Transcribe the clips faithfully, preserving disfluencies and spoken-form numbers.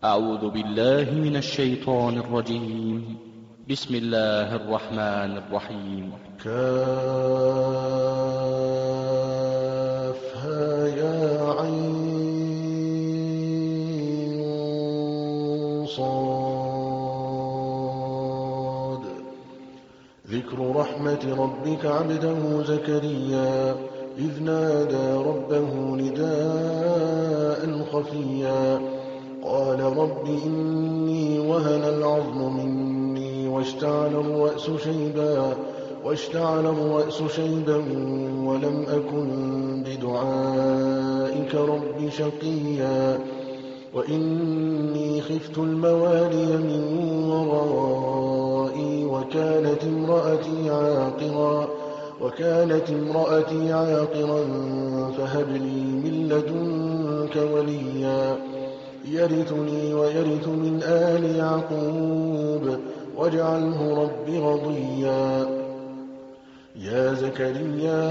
أعوذ بالله من الشيطان الرجيم. بسم الله الرحمن الرحيم. كافها يا عين صاد. ذكر رحمة ربك عبده زكريا إذ نادى ربه نداء خفيا قال رب إني وهن العظم مني واشتعل الرأس شيبا واشتعل الرأس شيبا ولم أكن بدعائك رب شقيا وإني خفت الموالي من ورائي وكانت امرأتي عاقرا وكانت امرأتي عاقرا فهب لي من لدنك وليا يرثني ويرث من آل يعقوب واجعله رب رضيا. يا زكريا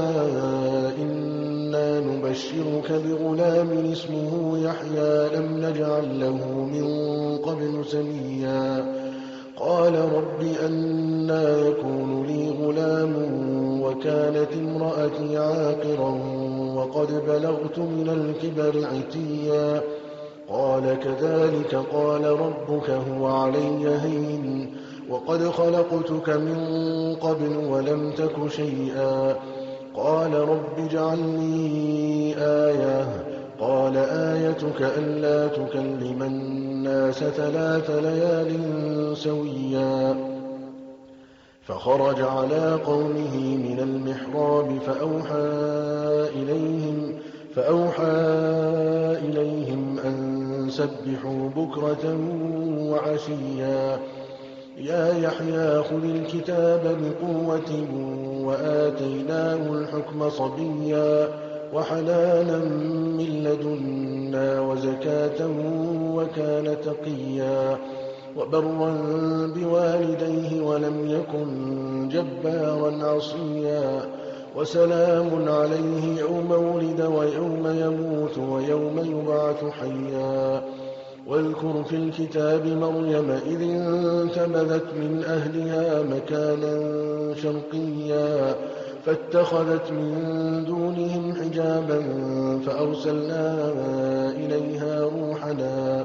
إنا نبشرك بغلام اسمه يحيى لم نجعل له من قبل سميا قال رب أنى يكون لي غلام وكانت امرأتي عاقرا وقد بلغت من الكبر عتيا قال كذلك قال ربك هو علي هين وقد خلقتك من قبل ولم تك شيئا قال رب اجعل لي آية قال آيتك ألا تكلم الناس ثلاث ليال سويا فخرج على قومه من المحراب فأوحى إليهم فأوحى إليهم أن سبحوا بكرة وعشيا يا يحيى خذ الكتاب بقوة وآتيناه الحكم صبيا وحنانا من لدنا وزكاة وكان تقيا وبرا بوالديه ولم يكن جبارا عصيا وسلام عليه يوم ولد ويوم يموت ويوم يبعث حيا واذكر في الكتاب مريم إذ انتبذت من أهلها مكانا شرقيا فاتخذت من دونهم حجابا فأرسلنا إليها روحنا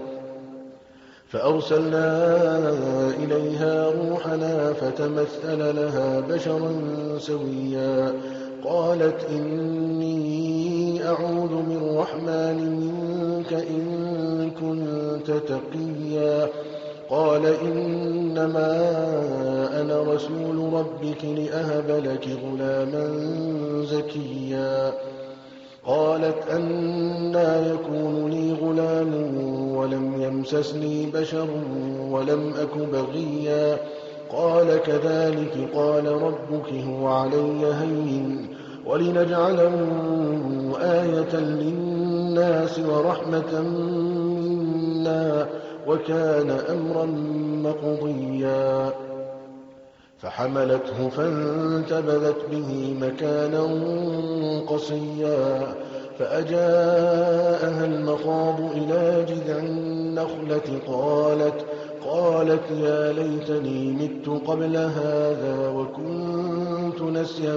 فأرسلنا إليها روحنا فتمثل لها بشرا سويا قالت إني أعوذ بالرحمن منك إن كنت تقيا قال إنما أنا رسول ربك لأهب لك غلاما زكيا قالت أنى يكون لي غلام ولم يمسسني بشر ولم أك بغيا قال كذلك قال ربك هو علي هين ولنجعله آية للناس ورحمة منا وكان أمرا مقضيا فحملته فانتبذت به مكانا قصيا فأجاءها المخاض إلى جذع النخلة قالت قالت يا ليتني مت قبل هذا وكنت نسيا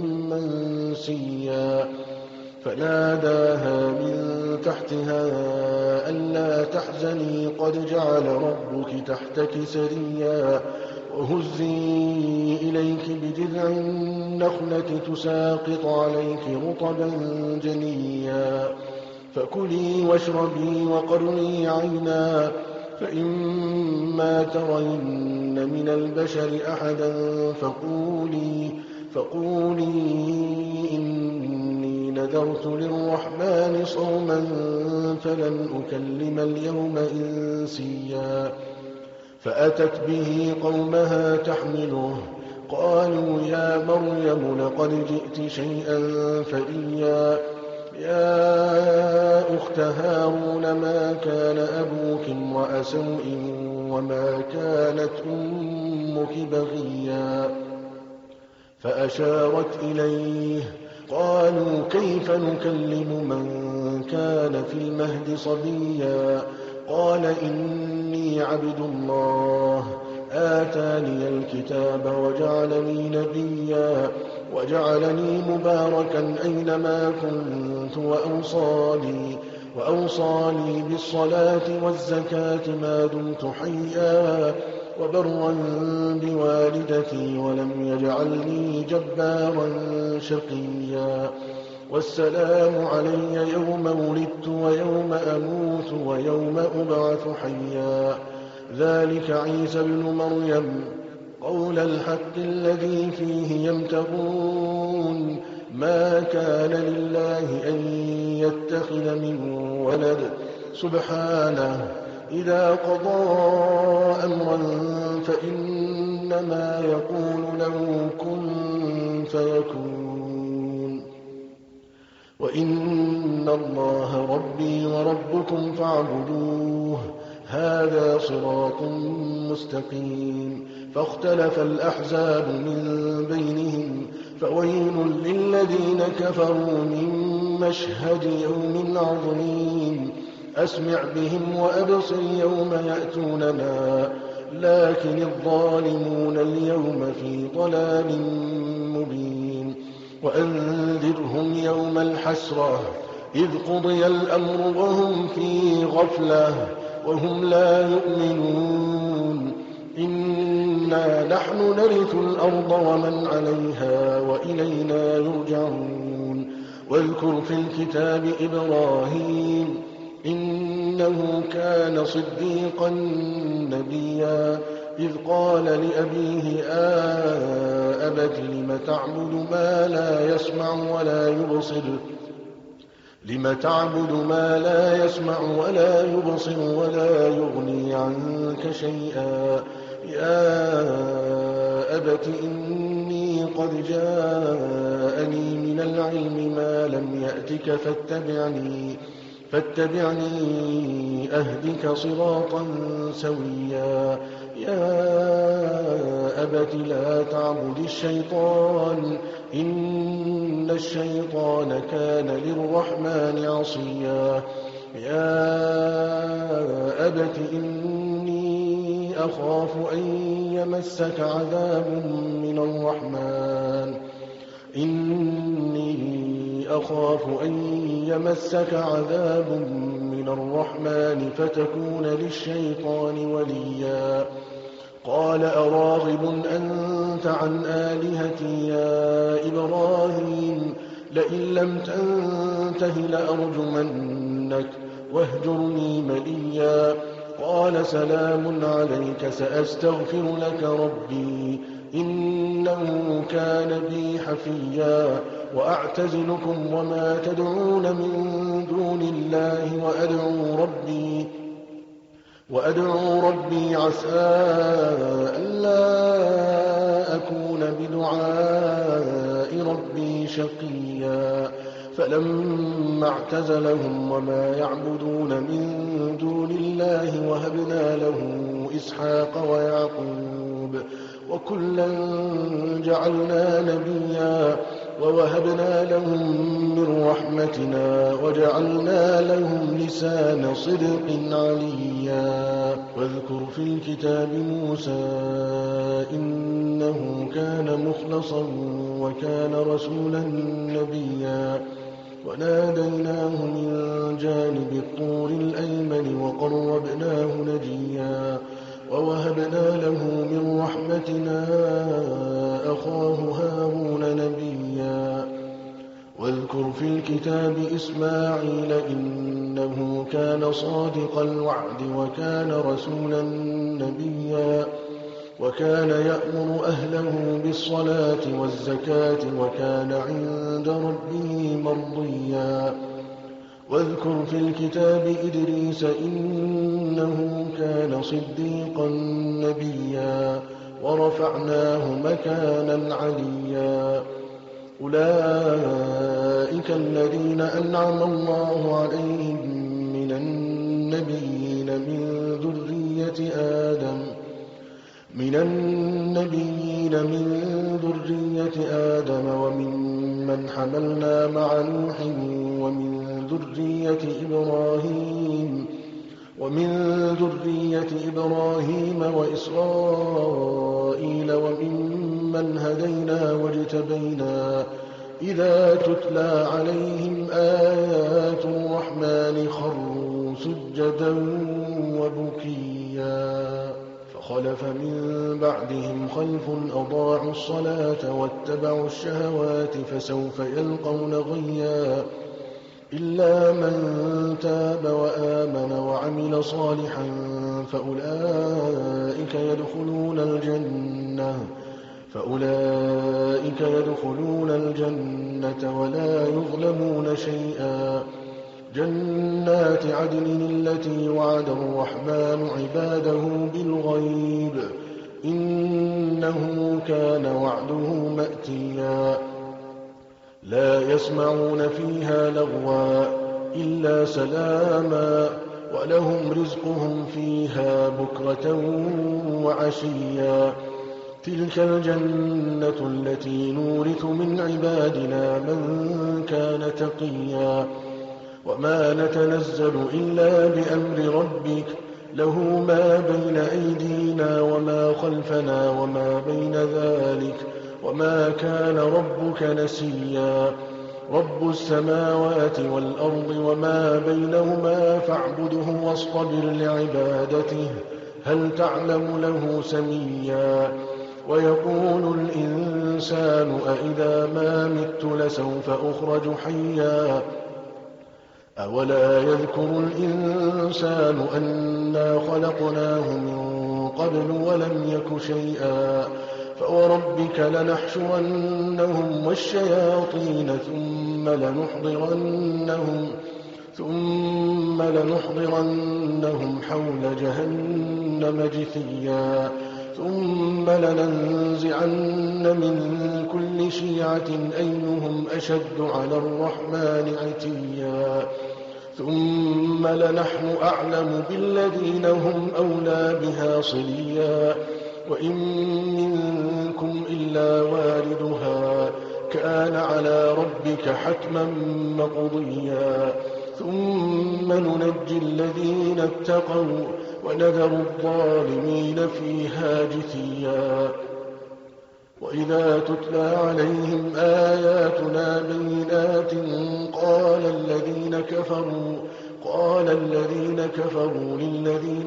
منسيا فناداها من تحتها ألا تحزني قد جعل ربك تحتك سريا وهزي إليك بجذع النخلة تساقط عليك رطبا جنيا فكلي واشربي وقري عينا فإما ترين من البشر أحدا فقولي فقولي إني نذرت للرحمن صوما فلن أكلم اليوم إنسيا فأتت به قومها تحمله قالوا يا مريم لقد جئت شيئا فريا يا أخت هارون ما كان أبوك امرأ سوء وما كانت أمك بغيا فأشارت إليه قالوا كيف نكلم من كان في المهد صبيا قال إني عبد الله آتاني الكتاب وجعلني نبيا وجعلني مباركا أينما كنت وأوصاني, وأوصاني بالصلاة والزكاة ما دمت حيا وبرا بوالدتي ولم يجعلني جبارا شقيا والسلام علي يوم ولدت ويوم أموت ويوم أبعث حيا ذلك عيسى بن مريم قول الحق الذي فيه يمترون ما كان لله أن يتخذ من ولد سبحانه إذا قضى أمرا فإنما يقول له كن فيكون وإن الله ربي وربكم فاعبدوه هذا صراط مستقيم فاختلف الأحزاب من بينهم فويل للذين كفروا من مشهد يوم عظيم أسمع بهم وأبصر يوم يأتوننا لكن الظالمون اليوم في ضلال مبين وأنذرهم يوم الحسرة إذ قضي الأمر وهم في غفلة وهم لا يؤمنون إنا نحن نرث الأرض ومن عليها وإلينا يرجعون واذكر في الكتاب إبراهيم إنه كان صديقا نبيا إذ قال لأبيه آبت لم تعبد ما لا يسمع ولا يبصر لم تعبد ما لا يسمع ولا يبصر ولا يغني عنك شيئا يا أبت إني قد جاءني من العلم ما لم يأتك فاتبعني فاتبعني أهدك صراطا سويا يا أبت لا تعبد الشيطان إن الشيطان كان للرحمن عصيا يا أبت إني أخاف أن يمسك عذاب من الرحمن إني أخاف أن يمسك عذاب من الرحمن فتكون للشيطان وليا قال أراغب أنت عن آلهتي يا إبراهيم لئن لم تنته لأرجمنك واهجرني مليا قال سلام عليك سأستغفر لك ربي إنه كان بي حفيا وأعتزلكم وما تدعون من دون الله وأدعو ربي وأدعو ربي عسى ألا أكون بدعاء ربي شقيا فلما اعتزلهم وما يعبدون من دون الله وهبنا له إسحاق ويعقوب وكلا جعلنا نبيا ووهبنا لهم من رحمتنا وجعلنا لهم لسان صدق عليا واذكر في الكتاب موسى إنه كان مخلصا وكان رسولا نبيا وناديناه من جانب الطور الأيمن وقربناه نجيا ووهبنا له من رحمتنا أخاه هارون نبيا واذكر في الكتاب إسماعيل إنه كان صادق الوعد وكان رسولا نبيا وكان يأمر أهله بالصلاة والزكاة وكان عند ربه مرضيا واذكر في الكتاب إدريس إنه كان صديقا نبيا ورفعناه مكانا عليا أولئك الذين أنعم الله عليهم من النبيين من ذرية آدم من النبيين من ذرية آدم وممن حملنا مع نوح ومن ذرية إبراهيم ومن ذرية إبراهيم وإسرائيل وممن هدينا واجتبينا إذا تتلى عليهم آيات الرحمن خروا سجدا وبكيا فخلف من بعدهم خلف أضاعوا الصلاة واتبعوا الشهوات فسوف يلقون غيا إلا من تاب وآمن وعمل صالحا فأولئك يدخلون الجنة فأولئك يدخلون الجنة ولا يظلمون شيئا جنات عدن التي وعد الرحمن عباده بالغيب إنه كان وعده مأتيا لا يسمعون فيها لغوا إلا سلاما ولهم رزقهم فيها بكرة وعشيا تلك الجنة التي نورث من عبادنا من كان تقيا وما نتنزل إلا بأمر ربك له ما بين أيدينا وما خلفنا وما بين ذلك وما كان ربك نسيا رب السماوات والأرض وما بينهما فاعبده واصطبر لعبادته هل تعلم له سميا ويقول الإنسان أإذا ما مت لسوف أخرج حيا أولا يذكر الإنسان أنا خلقناه من قبل ولم يك شيئا فوربك لنحشرنهم والشياطين ثم لنحضرنهم ثم لنحضرنهم حول جهنم جثيا ثم لننزعن من كل شيعة أيهم أشد على الرحمن عتيا ثم لنحن أعلم بالذين هم أولى بها صليا وإن منكم إلا واردها كان على ربك حتما مقضيا ثم ننجي الذين اتقوا ونذر الظالمين فيها جثيا وإذا تتلى عليهم آياتنا بينات قال الذين كفروا قال الذين كفروا للذين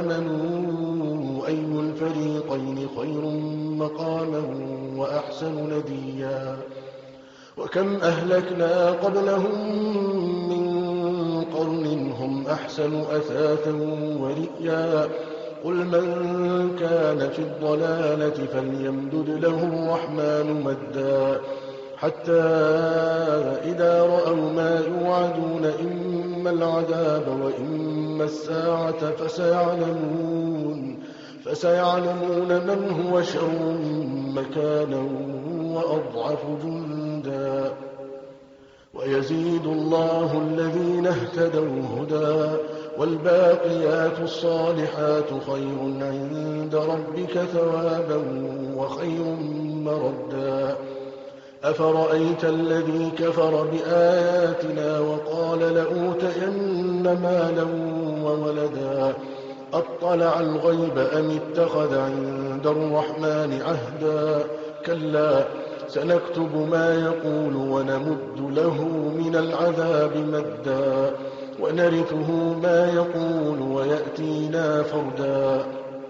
آمنوا أي الفريقين خير مقاما وأحسن نديا وكم أهلكنا قبلهم من قرن هم أحسن أثاثا ورئيا قل من كان في الضلالة فليمدد له الرحمن مدا حتى إذا رأوا ما يوعدون إما العذاب وإما الساعة فسيعلمون فسيعلمون من هو شر مكانا وأضعف جندا ويزيد الله الذين اهتدوا هدى والباقيات الصالحات خير عند ربك ثوابا وخير مردا أفرأيت الذي كفر بآياتنا وقال لأوتين مالا وولدا أطلع الغيب أم اتخذ عند الرحمن عهدا كلا سنكتب ما يقول ونمد له من العذاب مدا ونرثه ما يقول ويأتينا فردا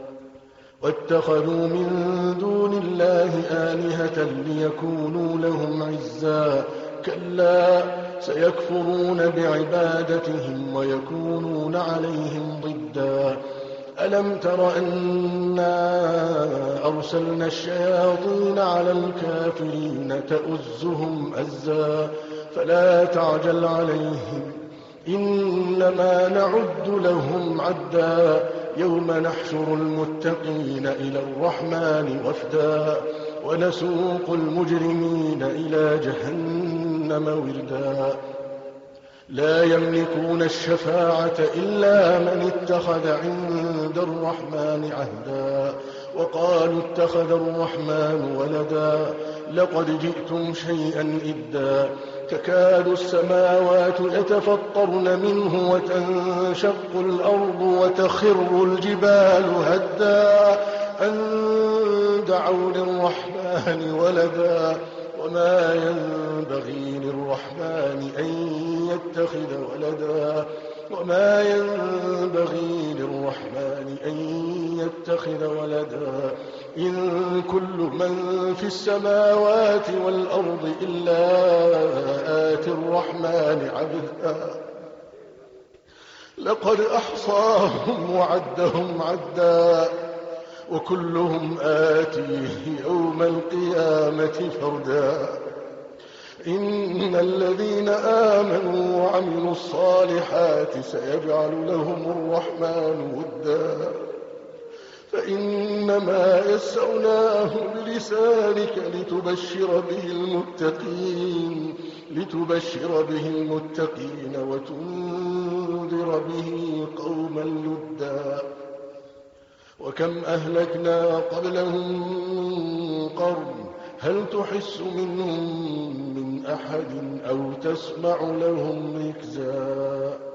واتخذوا من دون الله آلهة ليكونوا لهم عزا كلا سيكفرون بعبادتهم ويكونون عليهم ضدا ألم تر أنا أرسلنا الشياطين على الكافرين تؤزهم أزا فلا تعجل عليهم إنما نعد لهم عدا يوم نحشر المتقين إلى الرحمن وفدا ونسوق المجرمين إلى جهنم وردا لا يملكون الشفاعة إلا من اتخذ عند الرحمن عهدا وقالوا اتخذ الرحمن ولدا لقد جئتم شيئا إدا تكاد السماوات يتفطرن منه وتنشق الأرض وتخر الجبال هدا أن دعوا للرحمن ولدا وما ينبغي للرحمن أن يتخذ ولدا وما ينبغي للرحمن أن يتخذ ولدا إن كل من في السماوات والأرض إلا آتي الرحمن عبدا لقد أحصاهم وعدهم عدا وكلهم آتيه يوم القيامة فردا إن الذين آمنوا وعملوا الصالحات سيجعل لهم الرحمن ودا فإنما يسرناه بلسانك لتبشر به المتقين لتبشر به المتقين وتنذر به قوما لدا وكم أهلكنا قبلهم من قرن هل تحس منهم من أحد أو تسمع لهم ركزا